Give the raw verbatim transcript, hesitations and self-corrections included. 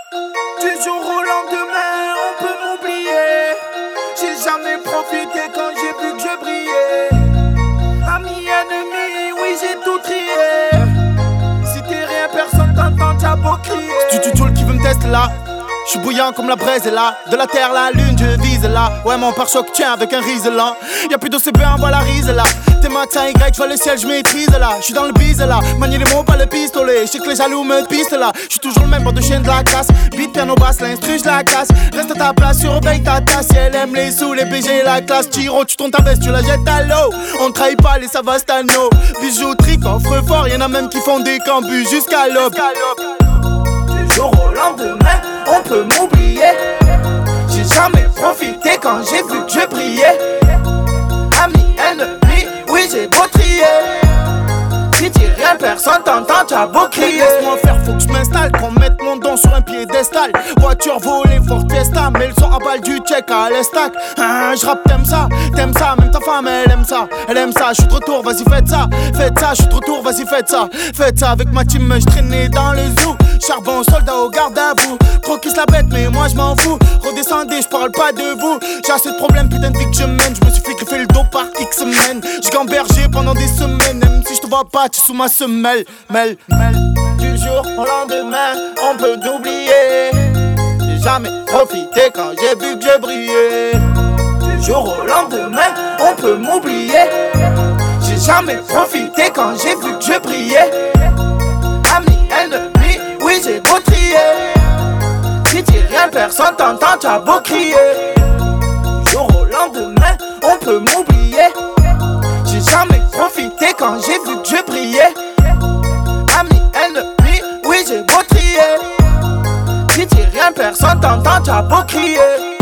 Du jour au lendemain, on peut m'oublier. J'ai jamais profité quand j'ai vu que je brillais. Amis, ennemis, oui j'ai tout trié. Si t'es rien, personne t'entend, t'as beau crier. C'est du tutul qui veut me tester là. J'suis bouillant comme la braise est là. De la terre la lune je vise là. Ouais mon pare-choc tient avec un riz là. Y'a plus d'O C B, envoie la rise là. T'es max à Y, j'vois le ciel, j'maîtrise là. J'suis dans le bise là. Manier les mots, pas le pistolet. J'sais que les jaloux me pistent là. J'suis toujours le même bord de chien de la casse. Beat, piano, basse, l'instru, j'la casse. Reste à ta place, surveille ta tasse. Si elle aime les sous, les B G, la classe. Tiro, tu tournes ta veste, tu la jettes à l'eau. On trahit pas les Savastano. Bijouterie, coffre fort, y'en a même qui font des cambus jusqu'à l'aube. Du jour au lendemain, on peut m'oublier. J'ai jamais profité quand j'ai vu que je brillais. Amis, ennemis, oui j'ai beau trier. Si t'y rien, personne t'entend, t'as beau crier. Laisse-moi faire, faut que je m'installe. Qu'on mette mon don sur un piédestal. Voiture volée, Ford Fiesta. Mais le son à balle du check à l'estac. Hein, j'rappe, t'aimes ça, t'aimes ça. Même ta femme, elle aime ça, elle aime ça. J'suis de retour, vas-y faites ça. Faites ça, j'suis de retour, vas-y faites ça. Faites ça avec ma team, j'traînais dans le zoo. Charbon, soldat au garde à vous. Trop qui se la bête, mais moi j'm'en fous. Redescendez, j'parle pas de vous. J'ai assez de problèmes, putain de vie que je mène. J'me suis fait griffer le dos par X semaines. J'gambergé pendant des semaines. Même si j'te vois pas, t'es sous ma semelle. Mel, mel. Du jour au lendemain, on peut t'oublier. J'ai jamais profité quand j'ai vu que je brillais. Du jour au lendemain, on peut m'oublier. J'ai jamais profité quand j'ai vu que je brillais. Amis, ennemis, oui j'ai beau trier. Si t'y rien, personne t'entend, t'as beau crier. Du jour au lendemain, on peut m'oublier. J'ai jamais profité quand j'ai vu que je brillais. Amis, ennemis, oui j'ai beau trier. Si t'y rien, personne t'entend, t'as beau crier.